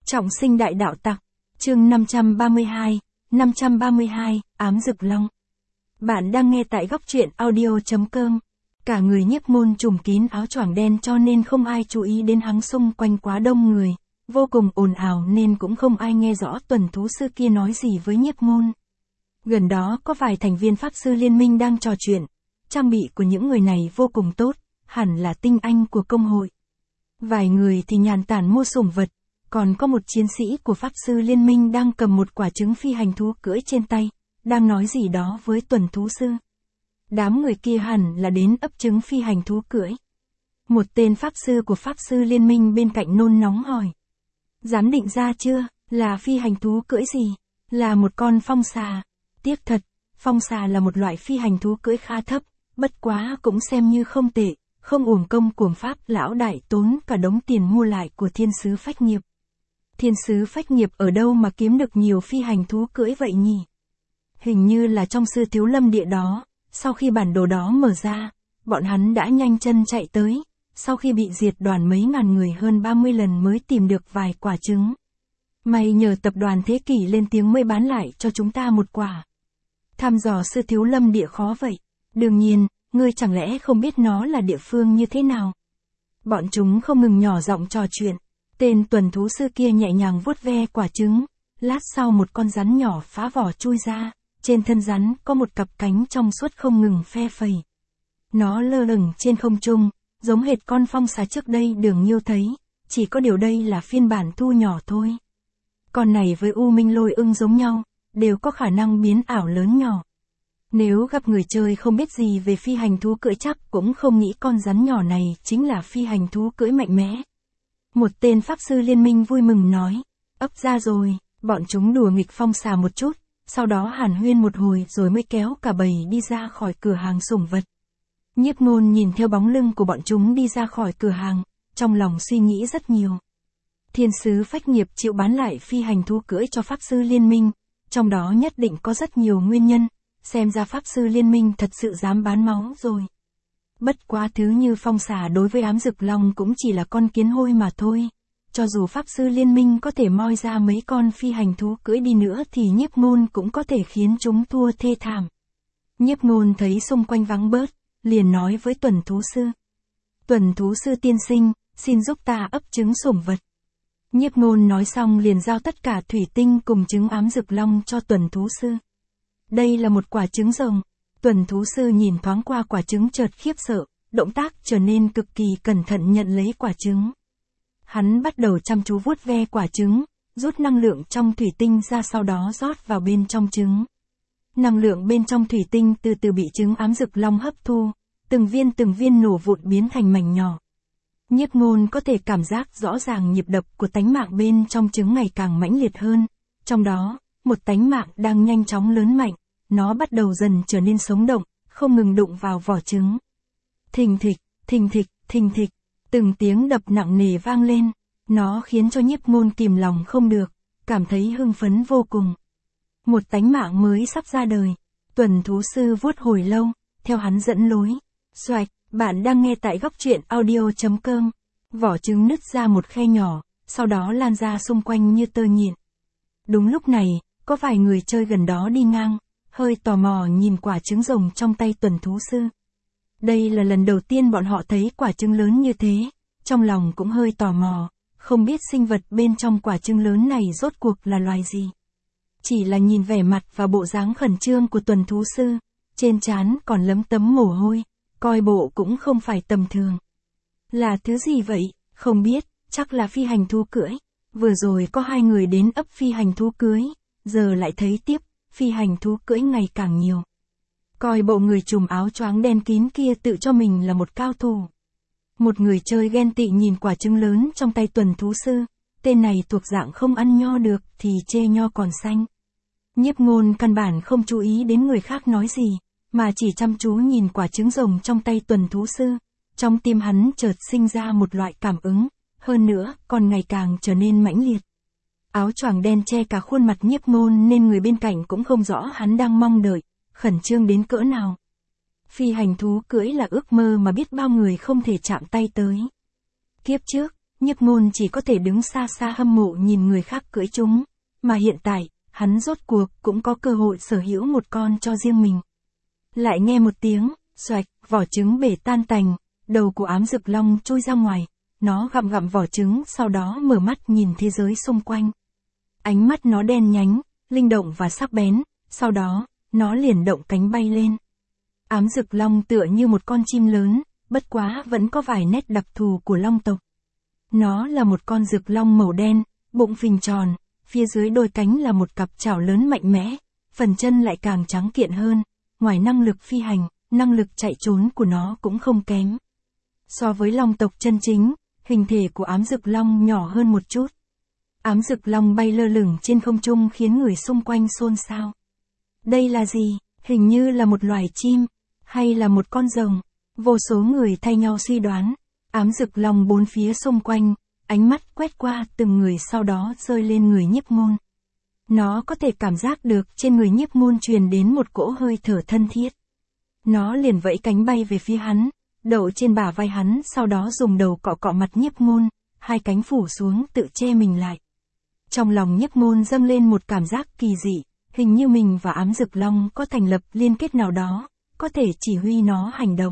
Trọng sinh đại đạo tặc. Chương 532, ám rực long. Bạn đang nghe tại góc truyện audio.com. Cả người Nhiếp Môn trùm kín áo choàng đen cho nên không ai chú ý đến hắn, xung quanh quá đông người, vô cùng ồn ào nên cũng không ai nghe rõ tuần thú sư kia nói gì với Nhiếp Môn. Gần đó có vài thành viên pháp sư liên minh đang trò chuyện, trang bị của những người này vô cùng tốt, hẳn là tinh anh của công hội. Vài người thì nhàn tản mua sủng vật, còn có một chiến sĩ của pháp sư liên minh đang cầm một quả trứng phi hành thú cưỡi trên tay, đang nói gì đó với tuần thú sư. Đám người kia hẳn là đến ấp trứng phi hành thú cưỡi. Một tên pháp sư của pháp sư liên minh bên cạnh nôn nóng hỏi. Dám định ra chưa, là phi hành thú cưỡi gì? Là một con phong xà. Tiếc thật, phong xà là một loại phi hành thú cưỡi khá thấp, bất quá cũng xem như không tệ, không uổng công của pháp lão đại tốn cả đống tiền mua lại của thiên sứ phách nghiệp. Thiên sứ phách nghiệp ở đâu mà kiếm được nhiều phi hành thú cưỡi vậy nhỉ? Hình như là trong sư thiếu lâm địa đó. Sau khi bản đồ đó mở ra, bọn hắn đã nhanh chân chạy tới, sau khi bị diệt đoàn mấy ngàn người hơn 30 lần mới tìm được vài quả trứng. May nhờ tập đoàn Thế Kỷ lên tiếng mới bán lại cho chúng ta một quả. Thăm dò sư thiếu lâm địa khó vậy. Đương nhiên, ngươi chẳng lẽ không biết nó là địa phương như thế nào? Bọn chúng không ngừng nhỏ giọng trò chuyện. Tên tuần thú sư kia nhẹ nhàng vuốt ve quả trứng. Lát sau một con rắn nhỏ phá vỏ chui ra. Trên thân rắn có một cặp cánh trong suốt không ngừng phe phẩy. Nó lơ lửng trên không trung, giống hệt con phong xà trước đây Đường Nhiêu thấy, chỉ có điều đây là phiên bản thu nhỏ thôi. Con này với U Minh Lôi Ưng giống nhau, đều có khả năng biến ảo lớn nhỏ. Nếu gặp người chơi không biết gì về phi hành thú cưỡi chắc cũng không nghĩ con rắn nhỏ này chính là phi hành thú cưỡi mạnh mẽ. Một tên pháp sư liên minh vui mừng nói, ấp ra rồi, bọn chúng đùa nghịch phong xà một chút. Sau đó hàn huyên một hồi rồi mới kéo cả bầy đi ra khỏi cửa hàng sủng vật. Nhiếp Môn nhìn theo bóng lưng của bọn chúng đi ra khỏi cửa hàng, trong lòng suy nghĩ rất nhiều. Thiên sứ phách nghiệp chịu bán lại phi hành thú cưỡi cho pháp sư liên minh, trong đó nhất định có rất nhiều nguyên nhân, xem ra pháp sư liên minh thật sự dám bán máu rồi. Bất quá thứ như phong xà đối với ám rực long cũng chỉ là con kiến hôi mà thôi. Cho dù pháp sư liên minh có thể moi ra mấy con phi hành thú cưỡi đi nữa thì Nhiếp Môn cũng có thể khiến chúng thua thê thảm. Nhiếp Môn thấy xung quanh vắng bớt, liền nói với tuần thú sư. Tuần thú sư tiên sinh, xin giúp ta ấp trứng sủng vật. Nhiếp Môn nói xong liền giao tất cả thủy tinh cùng trứng ám rực long cho tuần thú sư. Đây là một quả trứng rồng. Tuần thú sư nhìn thoáng qua quả trứng chợt khiếp sợ, động tác trở nên cực kỳ cẩn thận nhận lấy quả trứng. Hắn bắt đầu chăm chú vuốt ve quả trứng, rút năng lượng trong thủy tinh ra sau đó rót vào bên trong trứng. Năng lượng bên trong thủy tinh từ từ bị trứng ám rực long hấp thu, từng viên nổ vụn biến thành mảnh nhỏ. Nhiếp Môn có thể cảm giác rõ ràng nhịp đập của tánh mạng bên trong trứng ngày càng mãnh liệt hơn, trong đó, một tánh mạng đang nhanh chóng lớn mạnh, nó bắt đầu dần trở nên sống động, không ngừng đụng vào vỏ trứng. Thình thịch, thình thịch, thình thịch. Từng tiếng đập nặng nề vang lên, nó khiến cho Nhiếp Môn kìm lòng không được, cảm thấy hưng phấn vô cùng. Một tánh mạng mới sắp ra đời, tuần thú sư vuốt hồi lâu, theo hắn dẫn lối. Xoạch, bạn đang nghe tại góc truyện audio.com. Vỏ trứng nứt ra một khe nhỏ, sau đó lan ra xung quanh như tơ nhện. Đúng lúc này, có vài người chơi gần đó đi ngang, hơi tò mò nhìn quả trứng rồng trong tay tuần thú sư. Đây là lần đầu tiên bọn họ thấy quả trứng lớn như thế, trong lòng cũng hơi tò mò, không biết sinh vật bên trong quả trứng lớn này rốt cuộc là loài gì. Chỉ là nhìn vẻ mặt và bộ dáng khẩn trương của tuần thú sư, trên trán còn lấm tấm mồ hôi, coi bộ cũng không phải tầm thường. Là thứ gì vậy, không biết, chắc là phi hành thú cưỡi. Vừa rồi có 2 người đến ấp phi hành thú cưỡi, giờ lại thấy tiếp, phi hành thú cưỡi ngày càng nhiều. Coi bộ người trùm áo choáng đen kín kia tự cho mình là một cao thủ. Một người chơi ghen tị nhìn quả trứng lớn trong tay tuần thú sư, tên này thuộc dạng không ăn nho được thì chê nho còn xanh. Nhiếp Môn căn bản không chú ý đến người khác nói gì, mà chỉ chăm chú nhìn quả trứng rồng trong tay tuần thú sư. Trong tim hắn chợt sinh ra một loại cảm ứng, hơn nữa còn ngày càng trở nên mãnh liệt. Áo choàng đen che cả khuôn mặt Nhiếp Môn nên người bên cạnh cũng không rõ hắn đang mong đợi, khẩn trương đến cỡ nào. Phi hành thú cưỡi là ước mơ mà biết bao người không thể chạm tay tới. Kiếp trước, Nhiếp Ngôn chỉ có thể đứng xa xa hâm mộ nhìn người khác cưỡi chúng, mà hiện tại, hắn rốt cuộc cũng có cơ hội sở hữu một con cho riêng mình. Lại nghe một tiếng, xoạch, vỏ trứng bể tan tành, đầu của ám dực long trôi ra ngoài, nó gặm gặm vỏ trứng sau đó mở mắt nhìn thế giới xung quanh. Ánh mắt nó đen nhánh, linh động và sắc bén, sau đó, nó liền động cánh bay lên. Ám dực long tựa như một con chim lớn, bất quá vẫn có vài nét đặc thù của long tộc. Nó là một con dực long màu đen, bụng phình tròn, phía dưới đôi cánh là một cặp chảo lớn mạnh mẽ, phần chân lại càng trắng kiện hơn, ngoài năng lực phi hành, năng lực chạy trốn của nó cũng không kém. So với long tộc chân chính, hình thể của ám dực long nhỏ hơn một chút. Ám dực long bay lơ lửng trên không trung khiến người xung quanh xôn xao. Đây là gì? Hình như là một loài chim, hay là một con rồng? Vô số người thay nhau suy đoán. Ám dực long bốn phía xung quanh, ánh mắt quét qua từng người sau đó rơi lên người Nhiếp Ngôn. Nó có thể cảm giác được trên người Nhiếp Ngôn truyền đến một cỗ hơi thở thân thiết. Nó liền vẫy cánh bay về phía hắn, đậu trên bả vai hắn sau đó dùng đầu cọ cọ mặt Nhiếp Ngôn, hai cánh phủ xuống tự che mình lại. Trong lòng Nhiếp Ngôn dâng lên một cảm giác kỳ dị, hình như mình và ám dực long có thành lập liên kết nào đó, có thể chỉ huy nó hành động.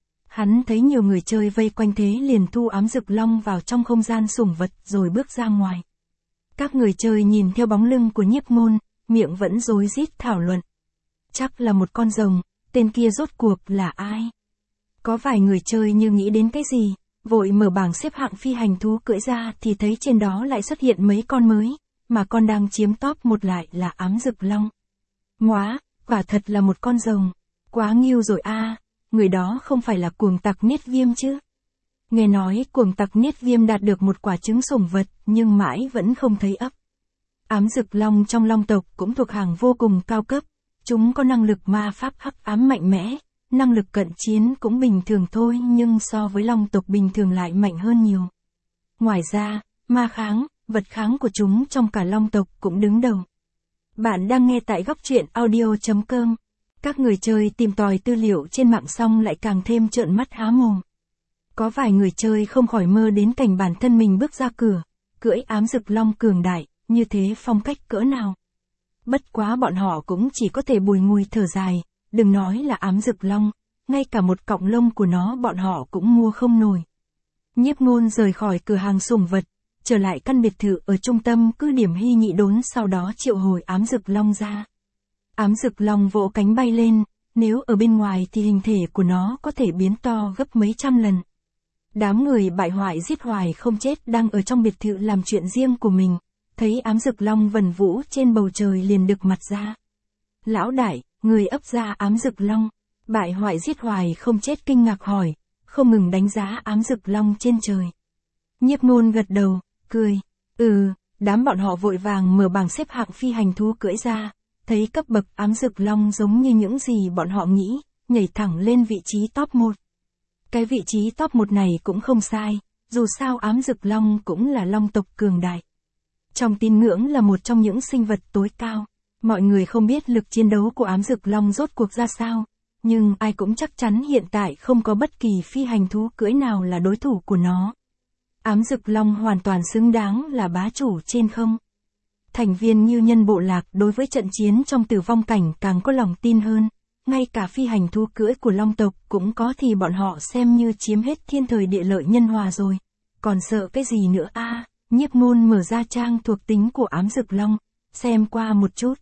Hắn thấy nhiều người chơi vây quanh thế liền thu ám dực long vào trong không gian sủng vật rồi bước ra ngoài. Các người chơi nhìn theo bóng lưng của Nhiếp Ngôn, miệng vẫn rối rít thảo luận. Chắc là một con rồng, tên kia rốt cuộc là ai? Có vài người chơi như nghĩ đến cái gì, vội mở bảng xếp hạng phi hành thú cưỡi ra thì thấy trên đó lại xuất hiện mấy con mới, mà con đang chiếm top một lại là ám dực long. Ngoá, quả thật là một con rồng. Quá nghiêu rồi a, người đó không phải là cuồng tặc Niết Viêm chứ? Nghe nói cuồng tặc Niết Viêm đạt được một quả trứng sủng vật nhưng mãi vẫn không thấy ấp. Ám dực long trong long tộc cũng thuộc hàng vô cùng cao cấp, chúng có năng lực ma pháp hắc ám mạnh mẽ, năng lực cận chiến cũng bình thường thôi nhưng so với long tộc bình thường lại mạnh hơn nhiều. Ngoài ra, ma kháng, vật kháng của chúng trong cả long tộc cũng đứng đầu. Bạn đang nghe tại góc truyện audio.com. Các người chơi tìm tòi tư liệu trên mạng xong lại càng thêm trợn mắt há mồm. Có vài người chơi không khỏi mơ đến cảnh bản thân mình bước ra cửa, cưỡi ám dực long cường đại, như thế phong cách cỡ nào. Bất quá bọn họ cũng chỉ có thể bùi ngùi thở dài, đừng nói là ám dực long, ngay cả một cọng lông của nó bọn họ cũng mua không nổi. Nhiếp Ngôn rời khỏi cửa hàng sủng vật, trở lại căn biệt thự ở trung tâm cứ điểm Hy Nhị Đốn sau đó triệu hồi ám dực long ra. Ám dực long vỗ cánh bay lên, nếu ở bên ngoài thì hình thể của nó có thể biến to gấp mấy trăm lần. Đám người bại hoại giết hoài không chết đang ở trong biệt thự làm chuyện riêng của mình, thấy ám dực long vần vũ trên bầu trời liền đực mặt ra. Lão đại, người ấp ra ám dực long. Bại hoại giết hoài không chết kinh ngạc hỏi, không ngừng đánh giá ám dực long trên trời. Nhiếp Ngôn gật đầu, cười, đám bọn họ vội vàng mở bảng xếp hạng phi hành thú cưỡi ra, thấy cấp bậc ám dực long giống như những gì bọn họ nghĩ, nhảy thẳng lên vị trí top 1. Cái vị trí top 1 này cũng không sai, dù sao ám dực long cũng là long tộc cường đại. Trong tín ngưỡng là một trong những sinh vật tối cao, mọi người không biết lực chiến đấu của ám dực long rốt cuộc ra sao, nhưng ai cũng chắc chắn hiện tại không có bất kỳ phi hành thú cưỡi nào là đối thủ của nó. Ám dực long hoàn toàn xứng đáng là bá chủ trên không. Thành viên Ngưu Nhân bộ lạc đối với trận chiến trong tử vong cảnh càng có lòng tin hơn, ngay cả phi hành thú cưỡi của long tộc cũng có thì bọn họ xem như chiếm hết thiên thời địa lợi nhân hòa rồi, còn sợ cái gì nữa a? Nhiếp Ngôn mở ra trang thuộc tính của ám dực long, xem qua một chút.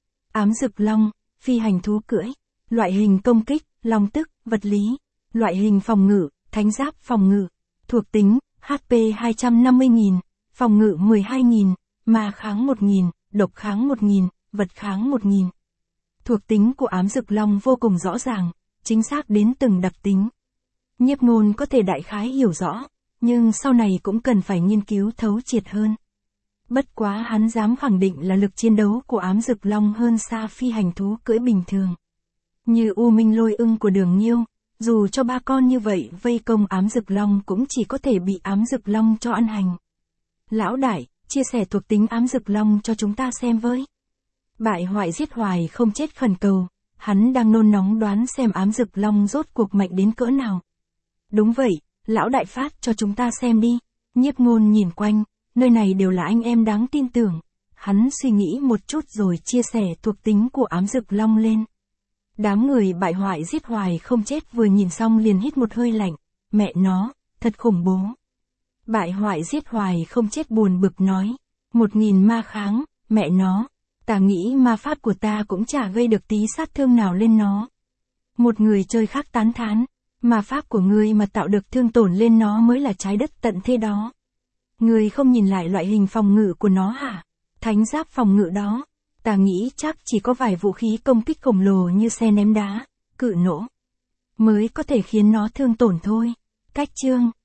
Ám dực long, phi hành thú cưỡi, loại hình công kích, long tức, vật lý, loại hình phòng ngự, thánh giáp phòng ngự, thuộc tính, HP 250.000, phòng ngự 12.000, ma kháng 1.000, độc kháng 1.000, vật kháng 1.000. Thuộc tính của ám dực long vô cùng rõ ràng, chính xác đến từng đặc tính. Nhiếp Ngôn có thể đại khái hiểu rõ, nhưng sau này cũng cần phải nghiên cứu thấu triệt hơn. Bất quá hắn dám khẳng định là lực chiến đấu của ám dực long hơn xa phi hành thú cưỡi bình thường. Như U Minh Lôi Ưng của Đường Nhiêu, dù cho 3 con như vậy vây công ám dực long cũng chỉ có thể bị ám dực long cho ăn hành. Lão đại, chia sẻ thuộc tính ám dực long cho chúng ta xem với. Bại hoại giết hoài không chết khẩn cầu, hắn đang nôn nóng đoán xem ám dực long rốt cuộc mạnh đến cỡ nào. Đúng vậy, lão đại phát cho chúng ta xem đi. Nhiếp Ngôn nhìn quanh, nơi này đều là anh em đáng tin tưởng. Hắn suy nghĩ một chút rồi chia sẻ thuộc tính của ám dực long lên. Đám người bại hoại giết hoài không chết vừa nhìn xong liền hít một hơi lạnh. Mẹ nó, thật khủng bố. Bại hoại giết hoài không chết buồn bực nói. 1000 ma kháng, mẹ nó. Ta nghĩ ma pháp của ta cũng chả gây được tí sát thương nào lên nó. Một người chơi khác tán thán. Ma pháp của ngươi mà tạo được thương tổn lên nó mới là trái đất tận thế đó. Ngươi không nhìn lại loại hình phòng ngự của nó hả? Thánh giáp phòng ngự đó. Ta nghĩ chắc chỉ có vài vũ khí công kích khổng lồ như xe ném đá, cự nổ mới có thể khiến nó thương tổn thôi. Cách chương